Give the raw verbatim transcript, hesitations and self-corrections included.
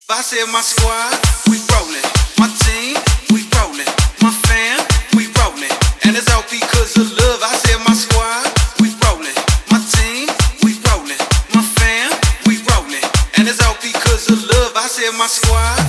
I said my squad, we rollin'. My team, we rollin'. My fam, we rollin'. And it's all because of love. I said my squad, we rollin'. My team, we rollin'. My fam, we rollin'. And it's all because of love. I said my squad.